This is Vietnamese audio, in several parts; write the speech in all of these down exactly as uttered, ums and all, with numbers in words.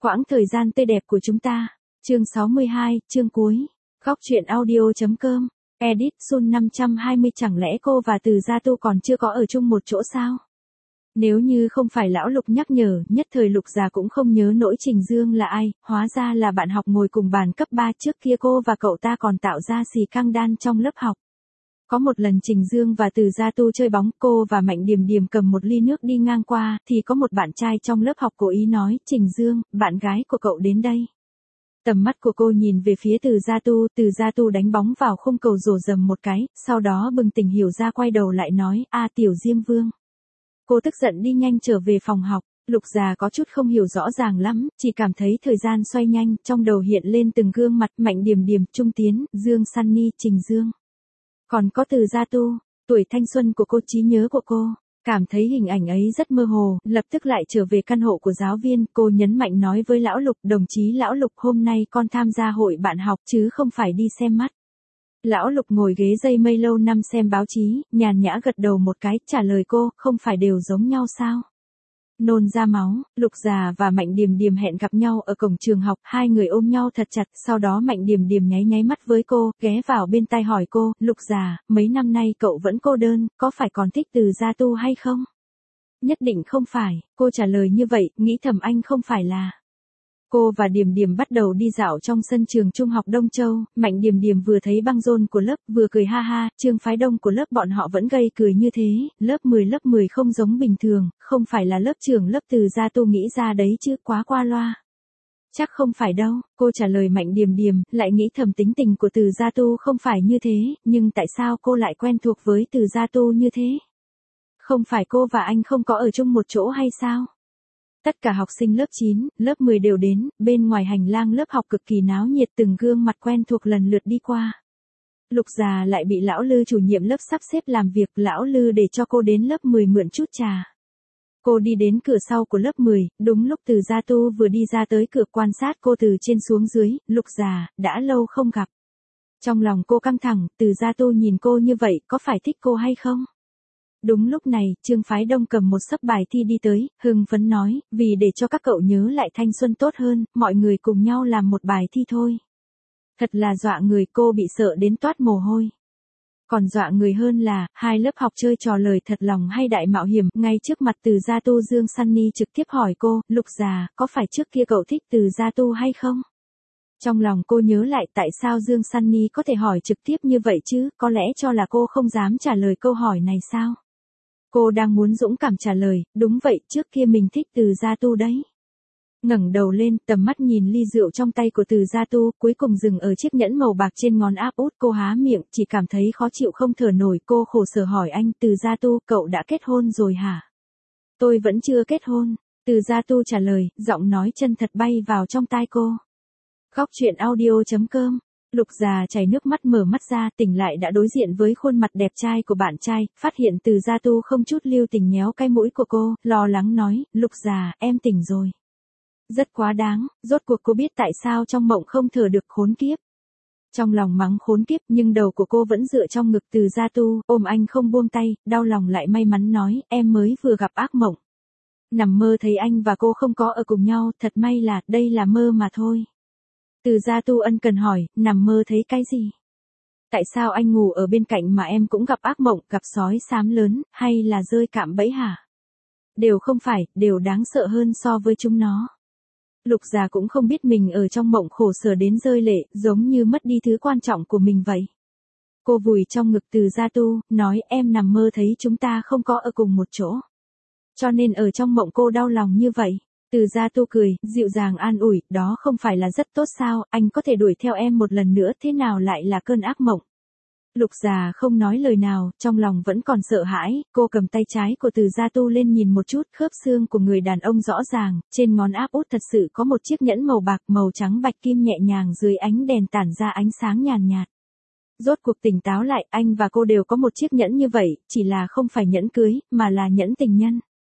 Quãng thời gian tươi đẹp của chúng ta. Chương sáu mươi hai, chương cuối. Góc truyện audio.com. Edit Sun năm trăm hai mươi. Chẳng lẽ cô và Từ Gia Tu còn chưa có ở chung một chỗ sao? Nếu như không phải lão Lục nhắc nhở, nhất thời Lục già cũng không nhớ nổi Trình Dương là ai, hóa ra là bạn học ngồi cùng bàn cấp ba trước kia cô và cậu ta còn tạo ra xì căng đan trong lớp học. Có một lần Trình Dương và Từ Gia Tu chơi bóng, cô và Mạnh Điềm Điềm cầm một ly nước đi ngang qua, thì có một bạn trai trong lớp học cố ý nói, Trình Dương, bạn gái của cậu đến đây. Tầm mắt của cô nhìn về phía Từ Gia Tu, Từ Gia Tu đánh bóng vào khung cầu rổ rầm một cái, sau đó bừng tỉnh hiểu ra quay đầu lại nói, a Tiểu Diêm Vương. Cô tức giận đi nhanh trở về phòng học. Lục già có chút không hiểu rõ ràng lắm, chỉ cảm thấy thời gian xoay nhanh, trong đầu hiện lên từng gương mặt, Mạnh Điềm Điềm, Trung Tiến, Dương Sunny, Trình Dương. Còn có Từ Gia Tu, tuổi thanh xuân của cô, trí nhớ của cô. Cảm thấy hình ảnh ấy rất mơ hồ, lập tức lại trở về căn hộ của giáo viên, cô nhấn mạnh nói với lão Lục, đồng chí lão Lục, hôm nay con tham gia hội bạn học chứ không phải đi xem mắt. Lão Lục ngồi ghế dây mây lâu năm xem báo chí, nhàn nhã gật đầu một cái, trả lời cô, không phải đều giống nhau sao? Nôn ra máu, Lục già và Mạnh Điềm Điềm hẹn gặp nhau ở cổng trường học, hai người ôm nhau thật chặt, sau đó Mạnh Điềm Điềm nháy nháy mắt với cô, ghé vào bên tai hỏi cô, Lục già, mấy năm nay cậu vẫn cô đơn, có phải còn thích Từ Gia Tu hay không? Nhất định không phải, cô trả lời như vậy, nghĩ thầm anh không phải là. Cô và Điềm Điềm bắt đầu đi dạo trong sân trường trung học Đông Châu, Mạnh Điềm Điềm vừa thấy băng rôn của lớp, vừa cười ha ha, Trương Phái Đông của lớp bọn họ vẫn gây cười như thế, lớp mười lớp mười không giống bình thường, không phải là lớp trưởng lớp Từ Gia Tu nghĩ ra đấy chứ, quá qua loa. Chắc không phải đâu, cô trả lời Mạnh Điềm Điềm, lại nghĩ thầm tính tình của Từ Gia Tu không phải như thế, nhưng tại sao cô lại quen thuộc với Từ Gia Tu như thế? Không phải cô và anh không có ở chung một chỗ hay sao? Tất cả học sinh lớp chín, lớp mười đều đến, bên ngoài hành lang lớp học cực kỳ náo nhiệt, từng gương mặt quen thuộc lần lượt đi qua. Lục già lại bị lão Lư chủ nhiệm lớp sắp xếp làm việc, lão Lư để cho cô đến lớp mười mượn chút trà. Cô đi đến cửa sau của lớp mười, đúng lúc Từ Gia Tu vừa đi ra tới cửa, quan sát cô từ trên xuống dưới, Lục già, đã lâu không gặp. Trong lòng cô căng thẳng, Từ Gia Tu nhìn cô như vậy, có phải thích cô hay không? Đúng lúc này, Trương Phái Đông cầm một xấp bài thi đi tới, hưng phấn nói, vì để cho các cậu nhớ lại thanh xuân tốt hơn, mọi người cùng nhau làm một bài thi thôi. Thật là dọa người, cô bị sợ đến toát mồ hôi. Còn dọa người hơn là, hai lớp học chơi trò lời thật lòng hay đại mạo hiểm, ngay trước mặt Từ Gia Tu. Dương Sunny trực tiếp hỏi cô, Lục già, có phải trước kia cậu thích Từ Gia Tu hay không? Trong lòng cô nhớ lại tại sao Dương Sunny có thể hỏi trực tiếp như vậy chứ, có lẽ cho là cô không dám trả lời câu hỏi này sao? Cô đang muốn dũng cảm trả lời, đúng vậy, trước kia mình thích Từ Gia Tu đấy. Ngẩng đầu lên, tầm mắt nhìn ly rượu trong tay của Từ Gia Tu, cuối cùng dừng ở chiếc nhẫn màu bạc trên ngón áp út, cô há miệng, chỉ cảm thấy khó chịu không thở nổi, cô khổ sở hỏi anh, Từ Gia Tu, cậu đã kết hôn rồi hả? Tôi vẫn chưa kết hôn, Từ Gia Tu trả lời, giọng nói chân thật bay vào trong tai cô. Góc truyện audio.com. Lục già chảy nước mắt mở mắt ra, tỉnh lại đã đối diện với khuôn mặt đẹp trai của bạn trai, phát hiện Từ Gia Tu không chút lưu tình nhéo cái mũi của cô, lo lắng nói, Lục già, em tỉnh rồi. Rất quá đáng, rốt cuộc cô biết tại sao trong mộng không thở được, khốn kiếp. Trong lòng mắng khốn kiếp, nhưng đầu của cô vẫn dựa trong ngực Từ Gia Tu, ôm anh không buông tay, đau lòng lại may mắn nói, em mới vừa gặp ác mộng. Nằm mơ thấy anh và cô không có ở cùng nhau, thật may là, đây là mơ mà thôi. Từ Gia Tu ân cần hỏi, nằm mơ thấy cái gì? Tại sao anh ngủ ở bên cạnh mà em cũng gặp ác mộng, gặp sói xám lớn, hay là rơi cạm bẫy hả? Đều không phải, đều đáng sợ hơn so với chúng nó. Lục già cũng không biết mình ở trong mộng khổ sở đến rơi lệ, giống như mất đi thứ quan trọng của mình vậy. Cô vùi trong ngực Từ Gia Tu, nói em nằm mơ thấy chúng ta không có ở cùng một chỗ. Cho nên ở trong mộng cô đau lòng như vậy. Từ Gia Tu cười, dịu dàng an ủi, đó không phải là rất tốt sao, anh có thể đuổi theo em một lần nữa, thế nào lại là cơn ác mộng. Lục già không nói lời nào, trong lòng vẫn còn sợ hãi, cô cầm tay trái của Từ Gia Tu lên nhìn một chút, khớp xương của người đàn ông rõ ràng, trên ngón áp út thật sự có một chiếc nhẫn màu bạc, màu trắng bạch kim nhẹ nhàng dưới ánh đèn tản ra ánh sáng nhàn nhạt. Rốt cuộc tỉnh táo lại, anh và cô đều có một chiếc nhẫn như vậy, chỉ là không phải nhẫn cưới, mà là nhẫn tình nhân.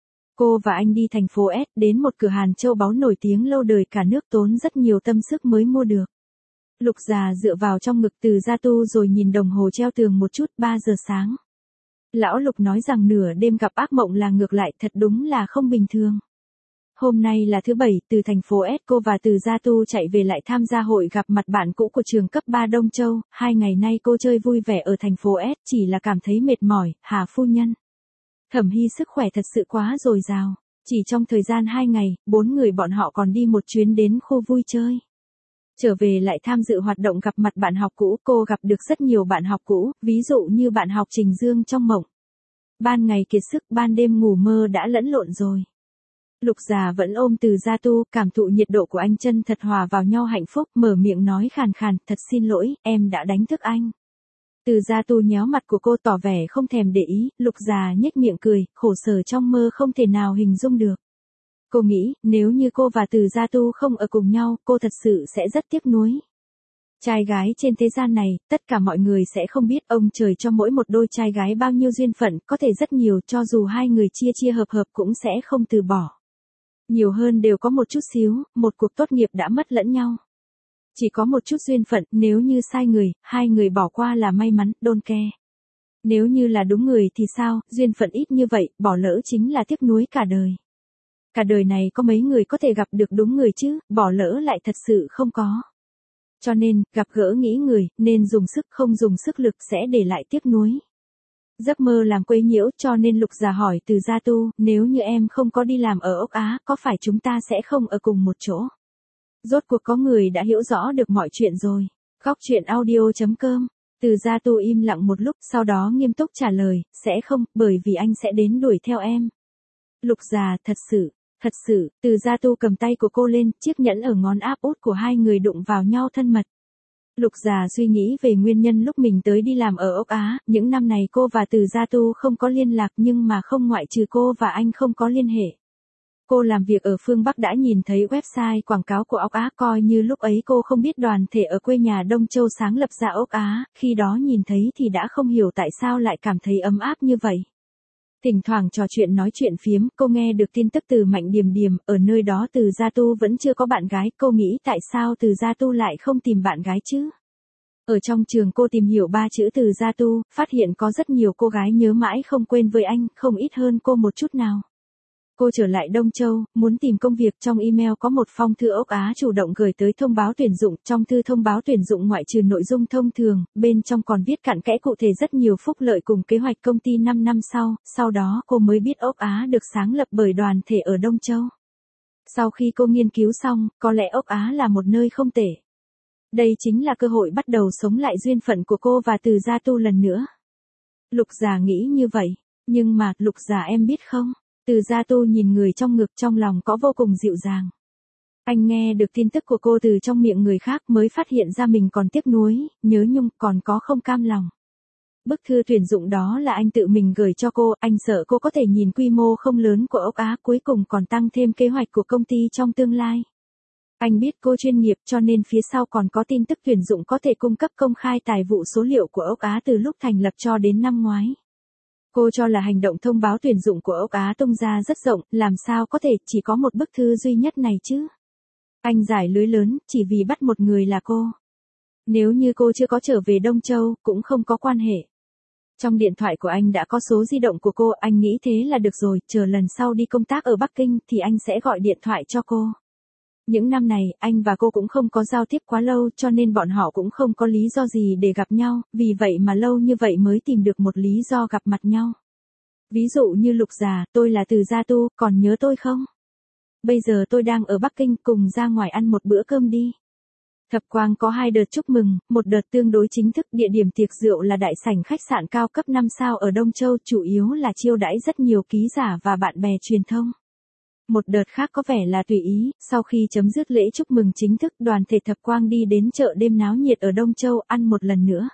Cô và anh đi thành phố S, đến một cửa hàng châu báu nổi tiếng lâu đời cả nước, tốn rất nhiều tâm sức mới mua được. Lục già dựa vào trong ngực Từ Gia Tu rồi nhìn đồng hồ treo tường một chút, ba giờ sáng. Lão Lục nói rằng nửa đêm gặp ác mộng là ngược lại, thật đúng là không bình thường. Hôm nay là thứ bảy, từ thành phố S cô và từ Gia Tu chạy về lại tham gia hội gặp mặt bạn cũ của trường cấp ba Đông Châu, hai ngày nay cô chơi vui vẻ ở thành phố S chỉ là cảm thấy mệt mỏi, Hà phu nhân. Thẩm Hy sức khỏe thật sự quá dồi dào, chỉ trong thời gian hai ngày, bốn người bọn họ còn đi một chuyến đến khu vui chơi. Trở về lại tham dự hoạt động gặp mặt bạn học cũ, cô gặp được rất nhiều bạn học cũ, ví dụ như bạn học Trình Dương trong mộng. Ban ngày kiệt sức, ban đêm ngủ mơ đã lẫn lộn rồi. Lục Già vẫn ôm từ Gia Tu, cảm thụ nhiệt độ của anh chân thật hòa vào nhau hạnh phúc, mở miệng nói khàn khàn, thật xin lỗi, em đã đánh thức anh. Từ Gia Tu nhéo mặt của cô tỏ vẻ không thèm để ý, Lục Già nhếch miệng cười, khổ sở trong mơ không thể nào hình dung được. Cô nghĩ, nếu như cô và Từ Gia Tu không ở cùng nhau, cô thật sự sẽ rất tiếc nuối. Trai gái trên thế gian này, tất cả mọi người sẽ không biết ông trời cho mỗi một đôi trai gái bao nhiêu duyên phận, có thể rất nhiều, cho dù hai người chia chia hợp hợp cũng sẽ không từ bỏ. Nhiều hơn đều có một chút xíu, một cuộc tốt nghiệp đã mất lẫn nhau. Chỉ có một chút duyên phận, nếu như sai người, hai người bỏ qua là may mắn, đôn ke. Nếu như là đúng người thì sao, duyên phận ít như vậy, bỏ lỡ chính là tiếc nuối cả đời. Cả đời này có mấy người có thể gặp được đúng người chứ, bỏ lỡ lại thật sự không có. Cho nên, gặp gỡ nghĩ người, nên dùng sức không dùng sức lực sẽ để lại tiếc nuối. Giấc mơ làm quấy nhiễu cho nên Lục Già hỏi Từ Gia Tu, nếu như em không có đi làm ở Ốc Á, có phải chúng ta sẽ không ở cùng một chỗ? Rốt cuộc có người đã hiểu rõ được mọi chuyện rồi. Khóc chuyện audio chấm com. Từ Gia Tu im lặng một lúc, sau đó nghiêm túc trả lời, sẽ không, bởi vì anh sẽ đến đuổi theo em. Lục Già, thật sự, thật sự, Từ Gia Tu cầm tay của cô lên, chiếc nhẫn ở ngón áp út của hai người đụng vào nhau thân mật. Lục Già suy nghĩ về nguyên nhân lúc mình tới đi làm ở Ốc Á, những năm này cô và Từ Gia Tu không có liên lạc nhưng mà không ngoại trừ cô và anh không có liên hệ. Cô làm việc ở phương Bắc đã nhìn thấy website quảng cáo của Ốc Á, coi như lúc ấy cô không biết đoàn thể ở quê nhà Đông Châu sáng lập ra Ốc Á, khi đó nhìn thấy thì đã không hiểu tại sao lại cảm thấy ấm áp như vậy. Thỉnh thoảng trò chuyện nói chuyện phiếm, cô nghe được tin tức từ Mạnh Điềm Điềm, ở nơi đó Từ Gia Tu vẫn chưa có bạn gái, cô nghĩ tại sao Từ Gia Tu lại không tìm bạn gái chứ? Ở trong trường cô tìm hiểu ba chữ Từ Gia Tu, phát hiện có rất nhiều cô gái nhớ mãi không quên với anh, không ít hơn cô một chút nào. Cô trở lại Đông Châu, muốn tìm công việc, trong email có một phong thư Ốc Á chủ động gửi tới thông báo tuyển dụng, trong thư thông báo tuyển dụng ngoại trừ nội dung thông thường, bên trong còn viết cặn kẽ cụ thể rất nhiều phúc lợi cùng kế hoạch công ty năm năm sau, sau đó cô mới biết Ốc Á được sáng lập bởi đoàn thể ở Đông Châu. Sau khi cô nghiên cứu xong, có lẽ Ốc Á là một nơi không tệ. Đây chính là cơ hội bắt đầu sống lại duyên phận của cô và Từ Gia Tu lần nữa. Lục Già nghĩ như vậy, nhưng mà, Lục Già em biết không? Từ Gia Tu nhìn người trong ngực trong lòng có vô cùng dịu dàng. Anh nghe được tin tức của cô từ trong miệng người khác mới phát hiện ra mình còn tiếc nuối, nhớ nhung, còn có không cam lòng. Bức thư tuyển dụng đó là anh tự mình gửi cho cô, anh sợ cô có thể nhìn quy mô không lớn của Ốc Á, cuối cùng còn tăng thêm kế hoạch của công ty trong tương lai. Anh biết cô chuyên nghiệp cho nên phía sau còn có tin tức tuyển dụng có thể cung cấp công khai tài vụ số liệu của Ốc Á từ lúc thành lập cho đến năm ngoái. Cô cho là hành động thông báo tuyển dụng của Ốc Á tung ra rất rộng, làm sao có thể chỉ có một bức thư duy nhất này chứ? Anh giải lưới lớn, chỉ vì bắt một người là cô. Nếu như cô chưa có trở về Đông Châu, cũng không có quan hệ. Trong điện thoại của anh đã có số di động của cô, anh nghĩ thế là được rồi, chờ lần sau đi công tác ở Bắc Kinh thì anh sẽ gọi điện thoại cho cô. Những năm này, anh và cô cũng không có giao tiếp quá lâu cho nên bọn họ cũng không có lý do gì để gặp nhau, vì vậy mà lâu như vậy mới tìm được một lý do gặp mặt nhau. Ví dụ như Lục Già, tôi là Từ Gia Tu, còn nhớ tôi không? Bây giờ tôi đang ở Bắc Kinh, cùng ra ngoài ăn một bữa cơm đi. Thập Quang có hai đợt chúc mừng, một đợt tương đối chính thức, địa điểm tiệc rượu là đại sảnh khách sạn cao cấp năm sao ở Đông Châu, chủ yếu là chiêu đãi rất nhiều ký giả và bạn bè truyền thông. Một đợt khác có vẻ là tùy ý, sau khi chấm dứt lễ chúc mừng chính thức, đoàn thể Thập Quang đi đến chợ đêm náo nhiệt ở Đông Châu ăn một lần nữa.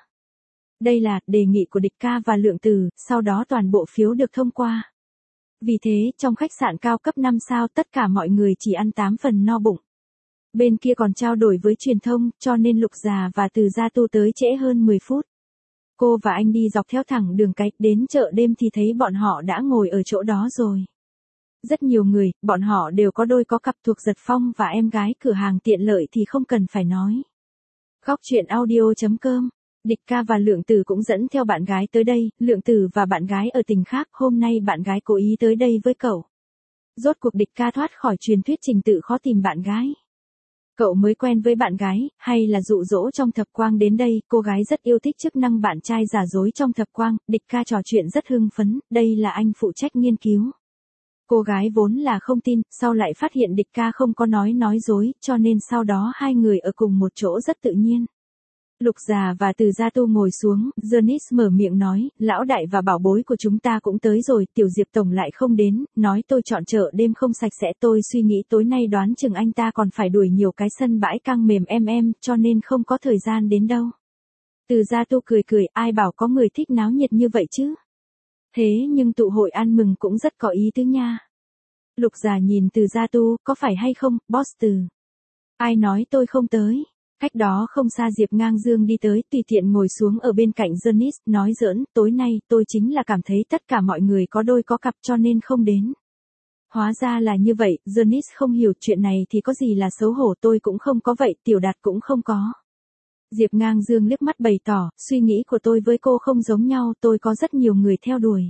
Đây là đề nghị của Địch Ca và Lượng Từ, sau đó toàn bộ phiếu được thông qua. Vì thế, trong khách sạn cao cấp năm sao tất cả mọi người chỉ ăn tám phần no bụng. Bên kia còn trao đổi với truyền thông, cho nên Lục Già và Từ Gia Tu tới trễ hơn mười phút. Cô và anh đi dọc theo thẳng đường cái, đến chợ đêm thì thấy bọn họ đã ngồi ở chỗ đó rồi. Rất nhiều người, bọn họ đều có đôi có cặp thuộc Giật Phong và em gái cửa hàng tiện lợi thì không cần phải nói. Khóc chuyện audio chấm com. Địch Ca và Lượng Tử cũng dẫn theo bạn gái tới đây, Lượng Tử và bạn gái ở tỉnh khác, hôm nay bạn gái cố ý tới đây với cậu. Rốt cuộc Địch Ca thoát khỏi truyền thuyết trình tự khó tìm bạn gái. Cậu mới quen với bạn gái, hay là dụ dỗ trong thập quang đến đây, cô gái rất yêu thích chức năng bạn trai giả dối trong thập quang, Địch Ca trò chuyện rất hưng phấn, đây là anh phụ trách nghiên cứu. Cô gái vốn là không tin, sau lại phát hiện Địch Ca không có nói nói dối, cho nên sau đó hai người ở cùng một chỗ rất tự nhiên. Lục Già và Từ Gia Tu ngồi xuống, Janice mở miệng nói, lão đại và bảo bối của chúng ta cũng tới rồi, Tiểu Diệp Tổng lại không đến, nói tôi chọn chợ đêm không sạch sẽ, tôi suy nghĩ tối nay đoán chừng anh ta còn phải đuổi nhiều cái sân bãi căng mềm em em, cho nên không có thời gian đến đâu. Từ Gia Tu cười cười, ai bảo có người thích náo nhiệt như vậy chứ? Thế nhưng tụ hội ăn mừng cũng rất có ý tứ nha. Lục Già nhìn Từ Gia Tu, có phải hay không, boss Từ? Ai nói tôi không tới? Cách đó không xa Diệp Ngang Dương đi tới, tùy tiện ngồi xuống ở bên cạnh Janice, nói giỡn, tối nay tôi chính là cảm thấy tất cả mọi người có đôi có cặp cho nên không đến. Hóa ra là như vậy, Janice không hiểu chuyện này thì có gì là xấu hổ, tôi cũng không có vậy, Tiểu Đạt cũng không có. Diệp Ngang Dương liếc mắt bày tỏ, suy nghĩ của tôi với cô không giống nhau, tôi có rất nhiều người theo đuổi.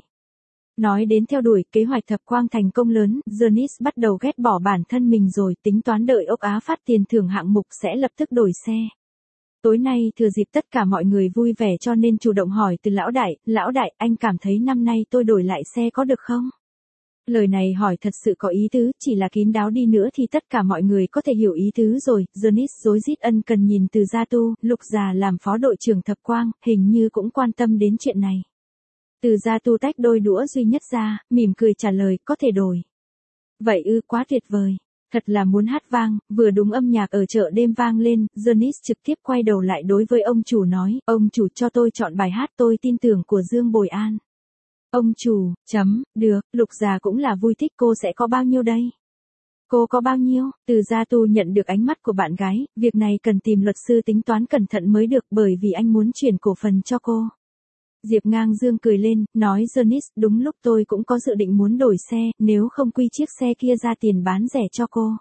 Nói đến theo đuổi, kế hoạch thập quang thành công lớn, Janice bắt đầu ghét bỏ bản thân mình rồi, tính toán đợi ốc Á phát tiền thưởng hạng mục sẽ lập tức đổi xe. Tối nay thừa dịp tất cả mọi người vui vẻ cho nên chủ động hỏi từ lão đại, lão đại anh cảm thấy năm nay tôi đổi lại xe có được không? Lời này hỏi thật sự có ý tứ, chỉ là kín đáo đi nữa thì tất cả mọi người có thể hiểu ý tứ rồi, Janice rối rít ân cần nhìn Từ Gia Tu, Lục Già làm phó đội trưởng thập quang, hình như cũng quan tâm đến chuyện này. Từ Gia Tu tách đôi đũa duy nhất ra, mỉm cười trả lời, có thể đổi. Vậy ư, quá tuyệt vời. Thật là muốn hát vang, vừa đúng âm nhạc ở chợ đêm vang lên, Janice trực tiếp quay đầu lại đối với ông chủ nói, ông chủ cho tôi chọn bài hát tôi tin tưởng của Dương Bồi An. Ông chủ, chấm, được, Lục Già cũng là vui thích, cô sẽ có bao nhiêu đây? Cô có bao nhiêu? Từ Gia Tu nhận được ánh mắt của bạn gái, việc này cần tìm luật sư tính toán cẩn thận mới được bởi vì anh muốn chuyển cổ phần cho cô. Diệp Ngang Dương cười lên, nói Janice, đúng lúc tôi cũng có dự định muốn đổi xe, nếu không quy chiếc xe kia ra tiền bán rẻ cho cô.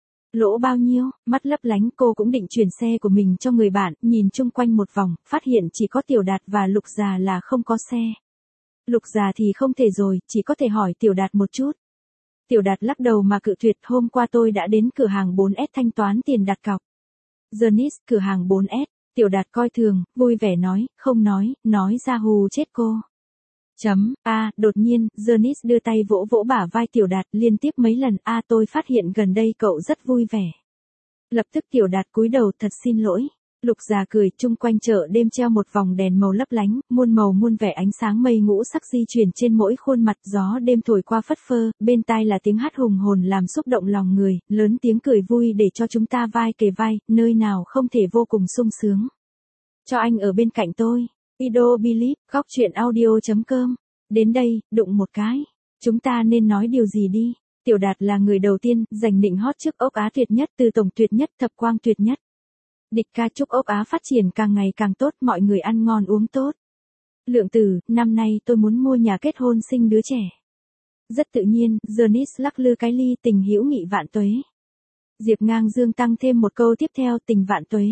Lỗ bao nhiêu? Mắt lấp lánh, cô cũng định chuyển xe của mình cho người bạn, nhìn chung quanh một vòng, phát hiện chỉ có Tiểu Đạt và Lục Già là không có xe. Lục Già thì không thể rồi, chỉ có thể hỏi Tiểu Đạt một chút. Tiểu Đạt lắc đầu mà cự tuyệt, hôm qua tôi đã đến cửa hàng bốn S thanh toán tiền đặt cọc. Janice, cửa hàng bốn S. Tiểu Đạt coi thường, vui vẻ nói, không nói, nói ra hù chết cô. Chấm, a, đột nhiên, Janice đưa tay vỗ vỗ bả vai Tiểu Đạt liên tiếp mấy lần, a tôi phát hiện gần đây cậu rất vui vẻ. Lập tức Tiểu Đạt cúi đầu, thật xin lỗi. Lục Già cười, chung quanh chợ đêm treo một vòng đèn màu lấp lánh, muôn màu muôn vẻ ánh sáng mây ngũ sắc di chuyển trên mỗi khuôn mặt, gió đêm thổi qua phất phơ, bên tai là tiếng hát hùng hồn làm xúc động lòng người, lớn tiếng cười vui để cho chúng ta vai kề vai, nơi nào không thể vô cùng sung sướng. Cho anh ở bên cạnh tôi. Video Believe, góc truyện audio chấm com. Đến đây, đụng một cái. Chúng ta nên nói điều gì đi? Tiểu Đạt là người đầu tiên, giành nịnh hót trước ốc Á tuyệt nhất, từ tổng tuyệt nhất, thập quang tuyệt nhất. Địch Ca chúc ốc Á phát triển càng ngày càng tốt, mọi người ăn ngon uống tốt. Lượng Tử, năm nay tôi muốn mua nhà kết hôn sinh đứa trẻ. Rất tự nhiên, Janice lắc lư cái ly, tình hữu nghị vạn tuế. Diệp Ngang Dương tăng thêm một câu tiếp theo, tình vạn tuế.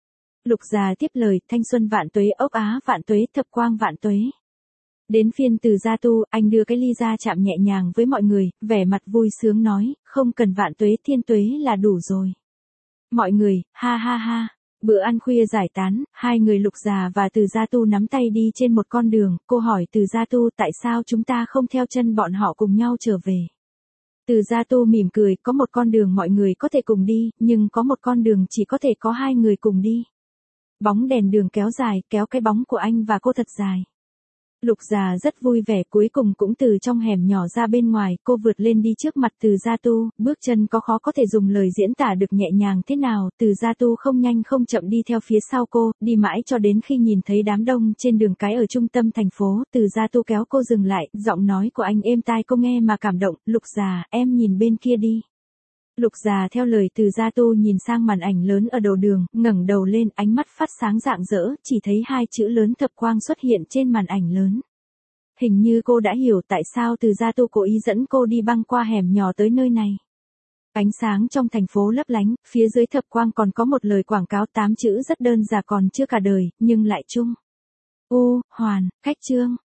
Lục Già tiếp lời, thanh xuân vạn tuế, ốc Á vạn tuế, thập quang vạn tuế. Đến phiên Từ Gia Tu, anh đưa cái ly ra chạm nhẹ nhàng với mọi người, vẻ mặt vui sướng nói, không cần vạn tuế thiên tuế là đủ rồi. Mọi người, ha ha ha. Bữa ăn khuya giải tán, hai người Lục Già và Từ Gia Tu nắm tay đi trên một con đường, cô hỏi Từ Gia Tu tại sao chúng ta không theo chân bọn họ cùng nhau trở về. Từ Gia Tu mỉm cười, có một con đường mọi người có thể cùng đi, nhưng có một con đường chỉ có thể có hai người cùng đi. Bóng đèn đường kéo dài, kéo cái bóng của anh và cô thật dài. Lục Già rất vui vẻ, cuối cùng cũng từ trong hẻm nhỏ ra bên ngoài, cô vượt lên đi trước mặt Từ Gia Tu, bước chân có khó có thể dùng lời diễn tả được nhẹ nhàng thế nào, Từ Gia Tu không nhanh không chậm đi theo phía sau cô, đi mãi cho đến khi nhìn thấy đám đông trên đường cái ở trung tâm thành phố, Từ Gia Tu kéo cô dừng lại, giọng nói của anh êm tai cô nghe mà cảm động, Lục Già, em nhìn bên kia đi. Lục Già theo lời Từ Gia Tu nhìn sang màn ảnh lớn ở đầu đường, ngẩng đầu lên, ánh mắt phát sáng rạng rỡ, chỉ thấy hai chữ lớn thập quang xuất hiện trên màn ảnh lớn. Hình như cô đã hiểu tại sao Từ Gia Tu cố ý dẫn cô đi băng qua hẻm nhỏ tới nơi này. Ánh sáng trong thành phố lấp lánh, phía dưới thập quang còn có một lời quảng cáo tám chữ rất đơn giản còn chưa cả đời, nhưng lại chung. U, hoàn, khách trương.